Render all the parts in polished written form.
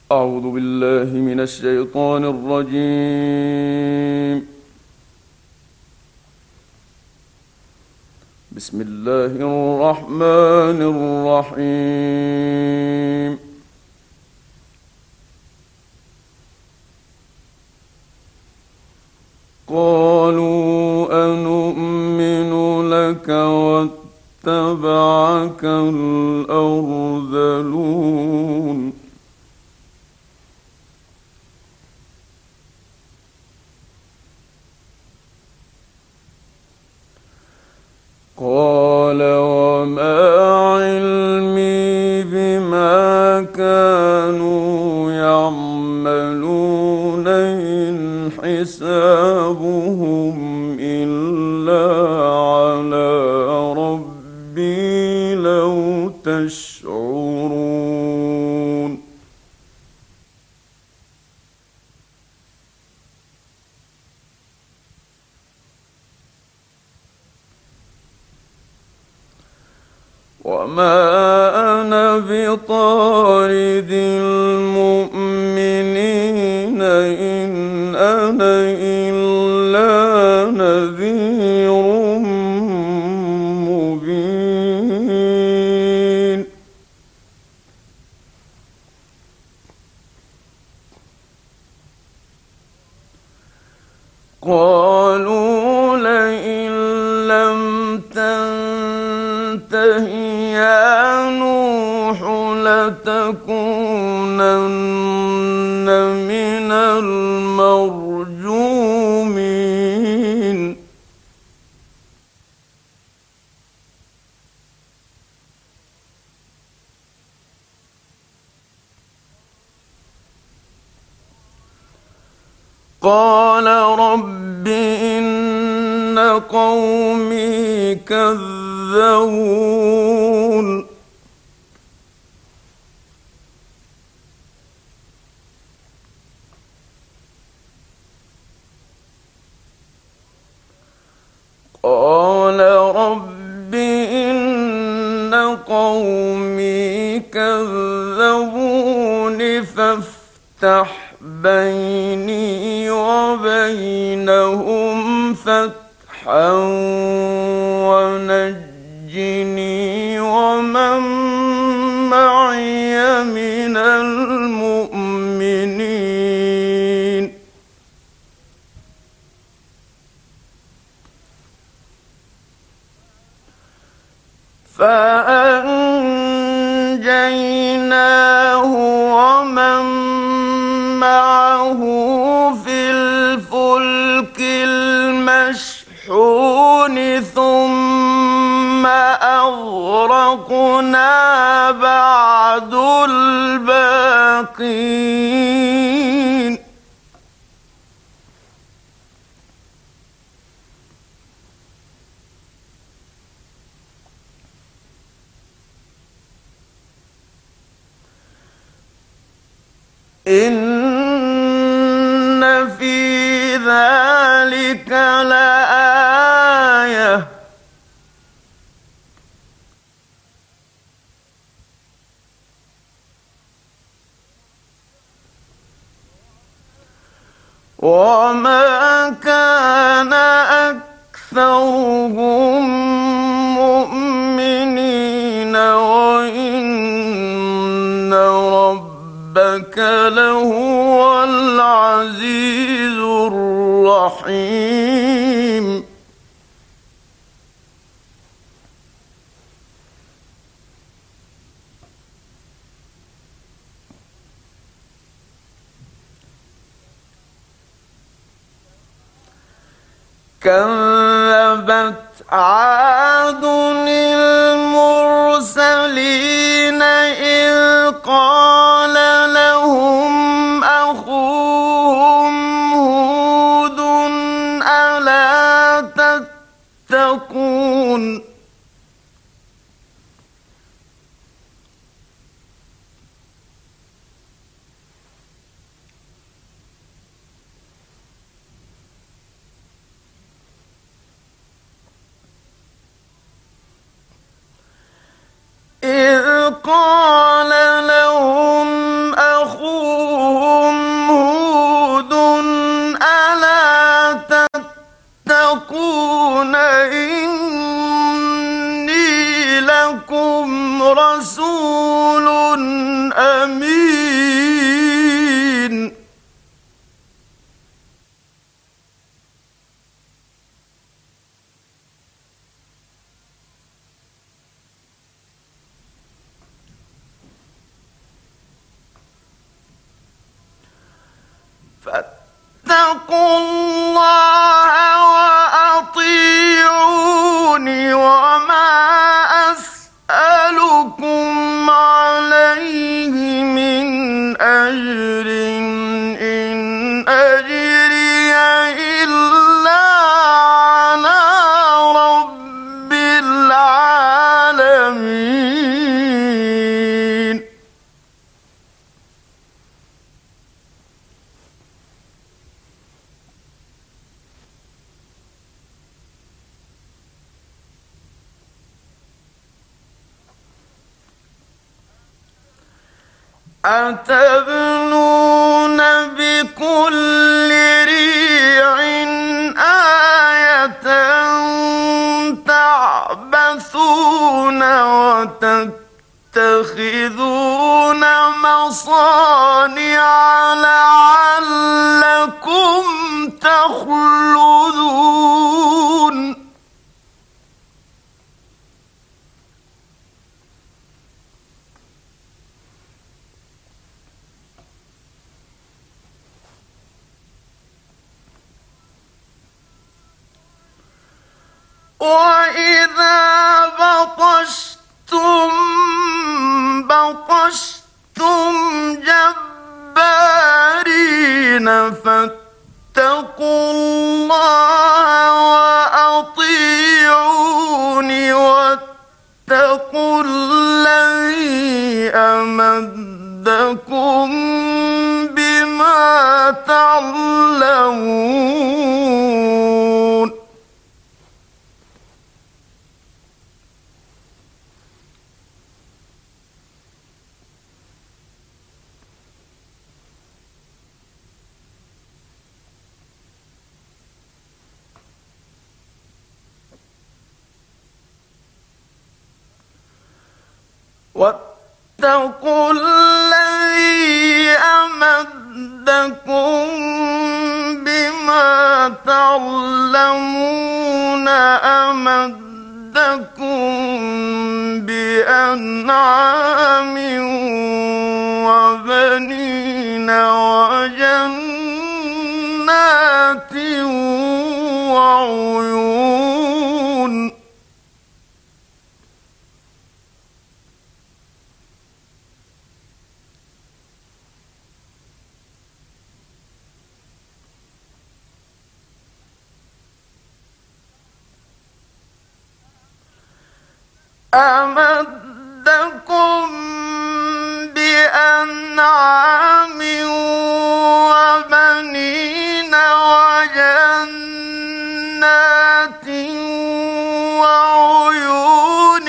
أعوذ بالله من الشيطان الرجيم. بسم الله الرحمن الرحيم. قالوا أنؤمن لك واتبعك الأرذلون. قال وما علمي بما كانوا يعملون إن حسابهم إلا على ربي لو تشعرون. وما أنا بطارد المؤمنين إن أنا إلا نذير مبين. قالوا لئن لم تنته يا نوح لتكونن من المرجومين. قال رب إن قومي كذبون. قال رب إن قومي كذبون فافتح بيني وبينهم فتحا ونجني ومن معي من المؤمنين. فأنجيناه ومن معه في الفلك المشحون ثم أغرقنا بعد الباقين. إن في ذلك لآية وما كان أكثرهم مؤمنين وإن ربك لهو العزيز الرحيم. كذبت عاد المرسلين إذ قال لهم أخوهم هود ألا تتقون. إذ قال لهم أمين. فاتقوا الله وأطيعوني وما أسألكم عليه من أجر إن أجري إلا على رب العالمين. أتبنون بكل ريع آية تعبثون وتتخذون مصانع لعلكم تخلدون. وَإِذَا بَطَشْتُم بَطَشْتُمْ جَبَّارِينَ فَاتَّقُوا اللَّهَ وَأَطِيعُونِ وَاتَّقُوا الَّذِي أَمَدَّكُم بِمَا تَعْلَمُونَ. واتقوا الذي أمدكم بما تعلمون أمدكم بأنعام وبنين وجنات وعيون. أمدكم بأنعام وبنين وجنات وعيون.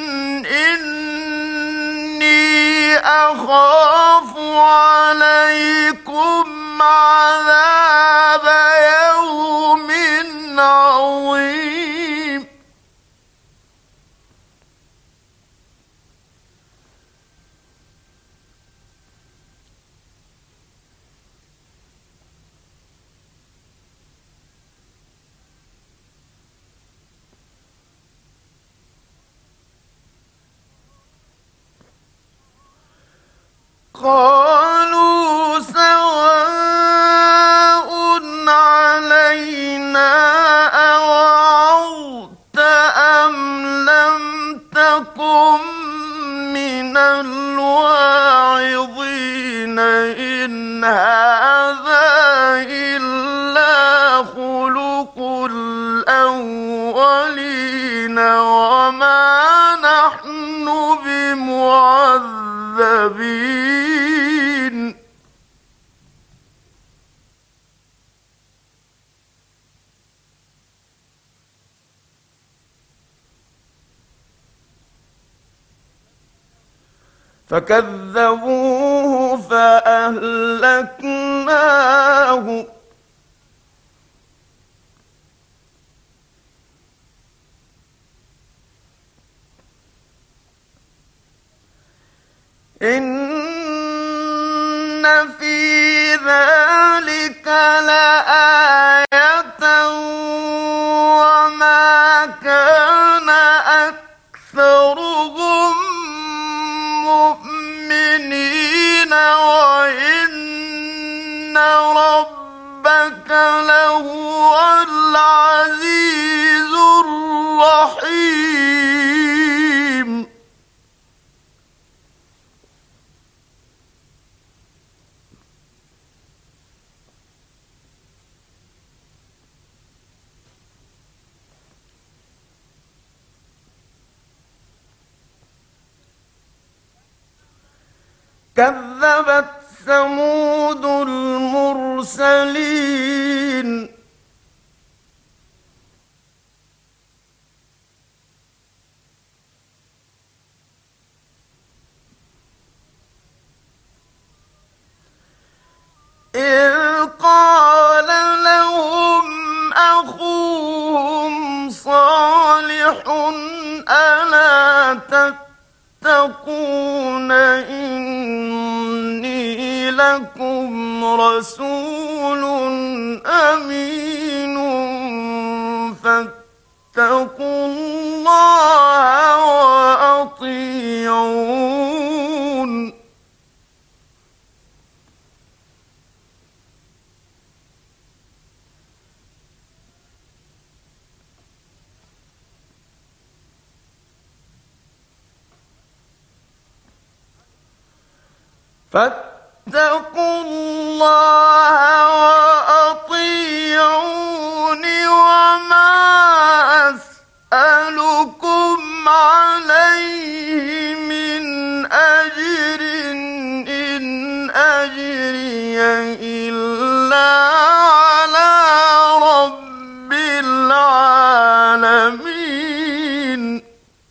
إني أخاف عليكم عذاب يوم عظيم. قالوا سواء علينا أوعظت أم لم تكن من الواعظين. إن هذا إلا خلق الأولين وما نحن بمعذبين. فكذبوه فأهلكناه إن في ذلك لآية وما كان أكثرهم مؤمنين وإن ربك لهو العزيز الرحيم. كذبت ثمود المرسلين إذ قال لهم أخوهم صالح ألا تتقون إني لكم رسول أمين فاتقوا الله وأطيعون. فاتقوا الله وأطيعون وما أسألكم عليه من أجر إن أجري إلا على رب العالمين.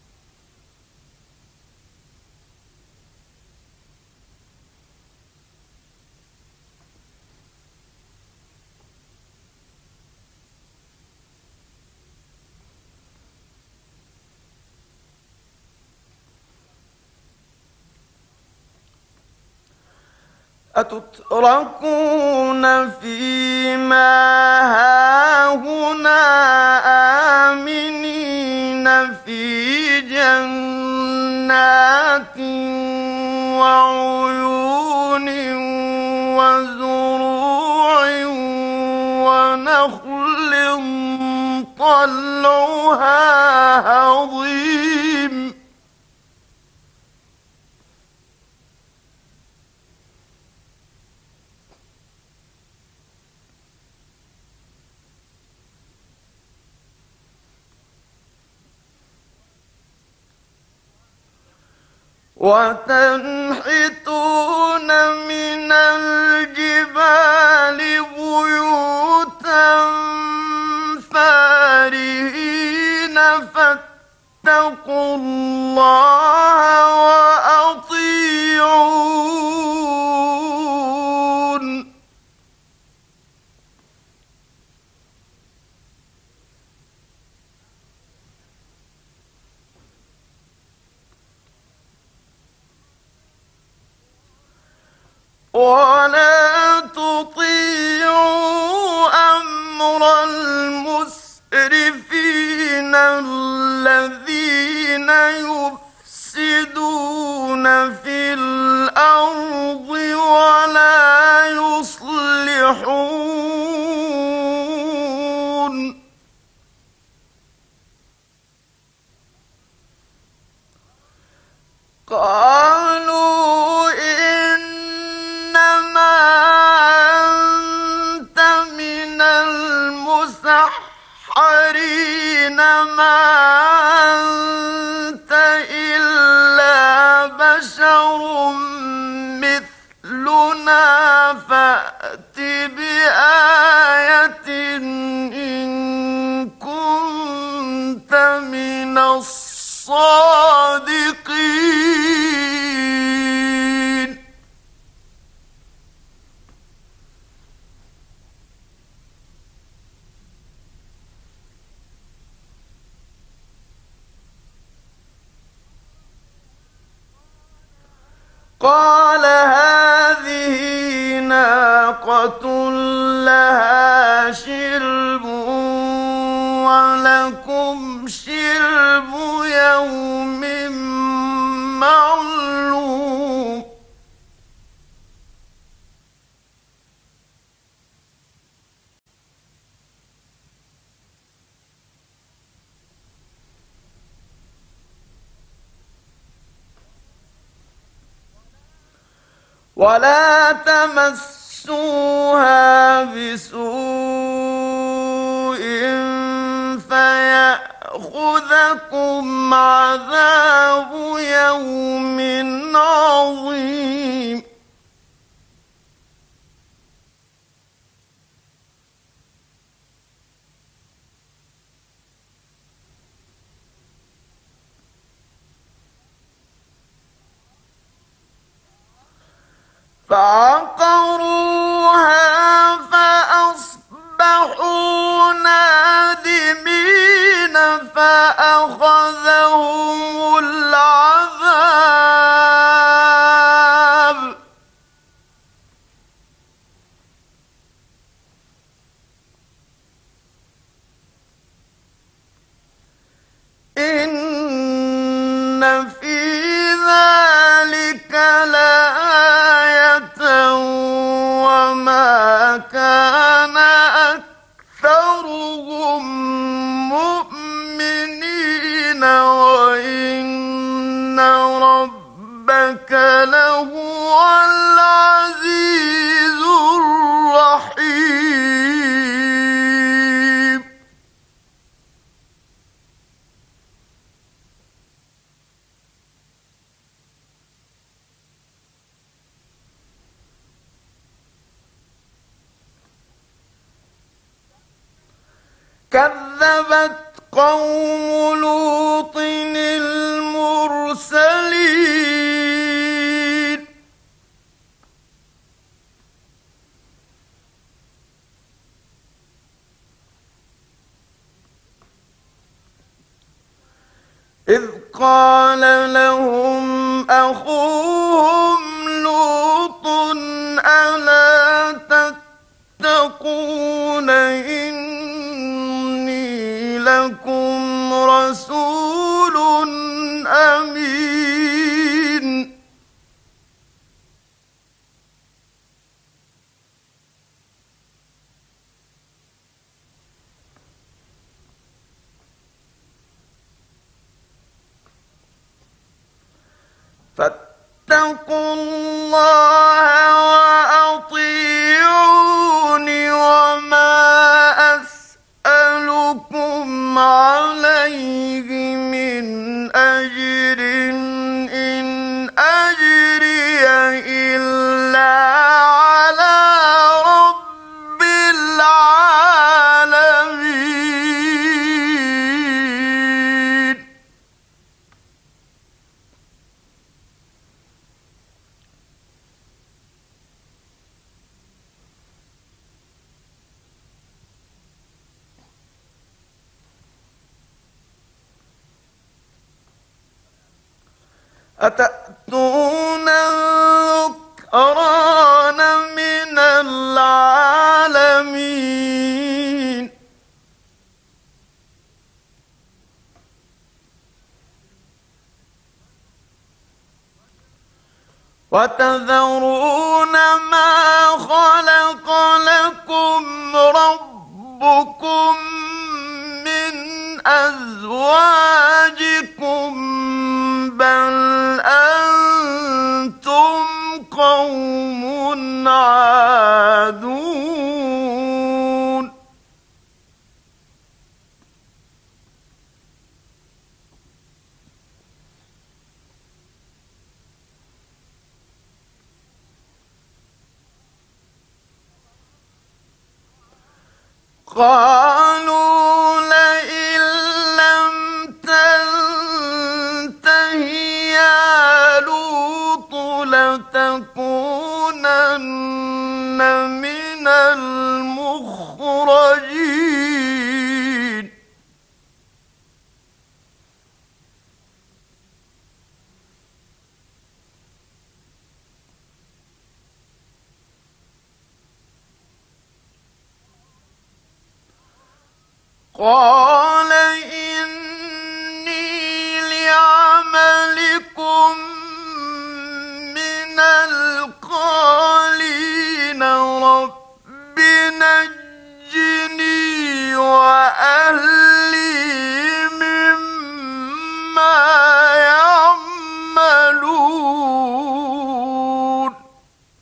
أتتركون فيما هاهنا آمنين في جنات وعيون وزروع ونخل طلعها هضيم وتنحتون من الجبال بيوتا فارهين فاتقوا الله وأطيعون. ولا تطيعوا أمر المسرفين الذين يفسدون في الأرض ولا يصلحون. قالوا إنما أنت من المسحرين ما أنت إلا بشر مثلنا فأت بآية إن كنت من الصادقين. قال هذه ولا تمسوها بسوء فيأخذكم عذاب يوم عظيم. فعقروها فأصبحوا نادمين فأخذهم العذاب إن في ذلك لآية وما كان أكثرهم مؤمنين وإن ربك لهو العزيز الرحيم. كذبت قوم لوط المرسلين إذ قال لهم أخوهم لوط ألا تتقون إني لكم رسول أمين فاتقوا الله وأطيعون وما أسألكم عليه من أجر إن أجري إلا على رب العالمين. أتأتون الذكران من العالمين وتذرون ما خلق لكم ربكم من أزواجكم بل أنتم قوم عادون. قالوا لئن لم تنته يا لوط لتكونن من المخرجين. قال إني لعملكم من القالين رب نجني وأهلي مما يعملون.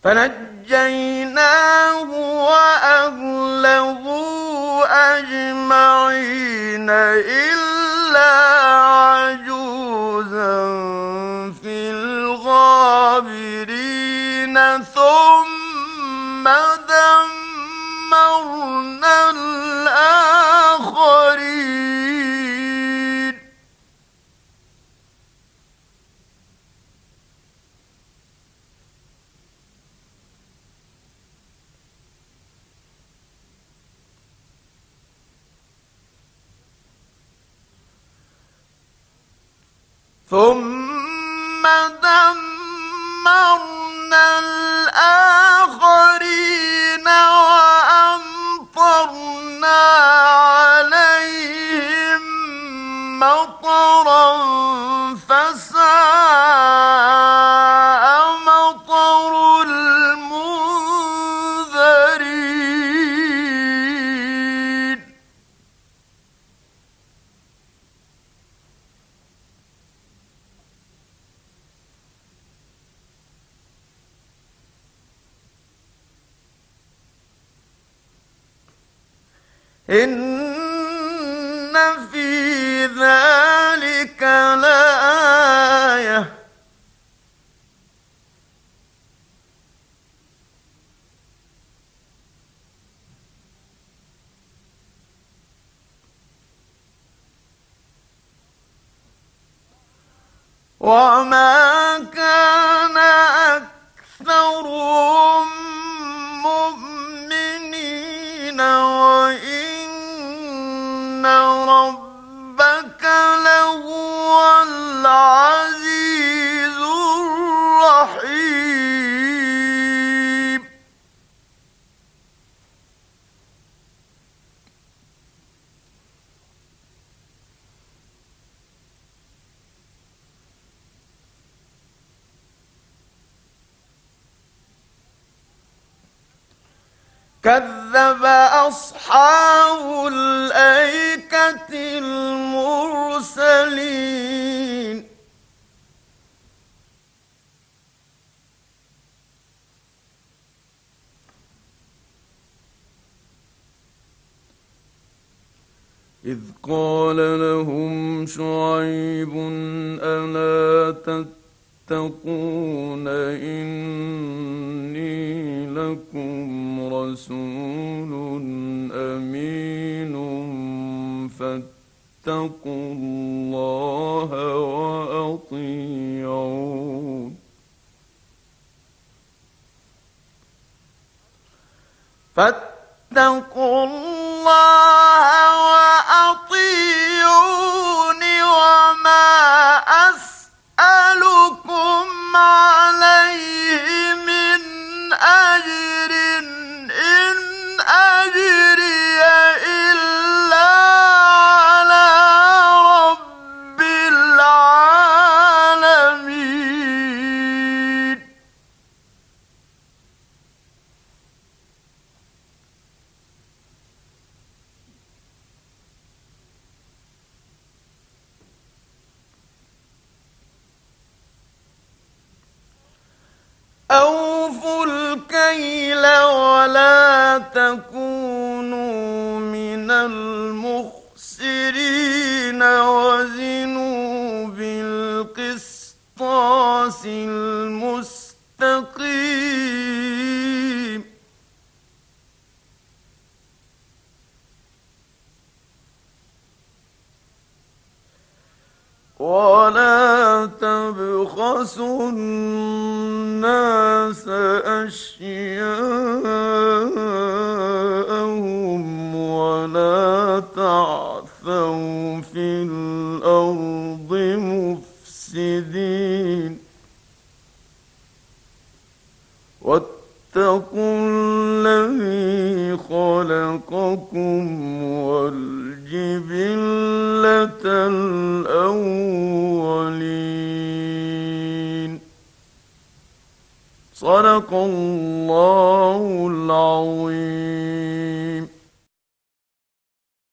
فنجيناه وأهله أجمعين إلا عجوزا في الغابرين ثم دمرنا الآخرين. ثم دمرنا الآخرين وأمطرنا عليهم مطرا فساء مطر المنذرين. إن في ذلك لآية وما كان أكثرهم مؤمنين وإن ربك لهو العزيز الرحيم. كذب أصحاب الأيكة المرسلين إذ قال لهم شعيب ألا تتقون إني لكم رسول أمين فاتقوا الله وأطيعون. فاتقوا الله وأطيعون وما أسألكم عليه من أجر إن أجري إلا على رب العالمين. أوفوا الكيل ولا تكونوا من المخسرين وزنوا بالقسطاس المستقيم ولا تبخسوا الناس أشياءهم ولا تعثوا في الأرض مفسدين واتقوا الذي خلقكم والجبلة الأولين. صدق الله العظيم.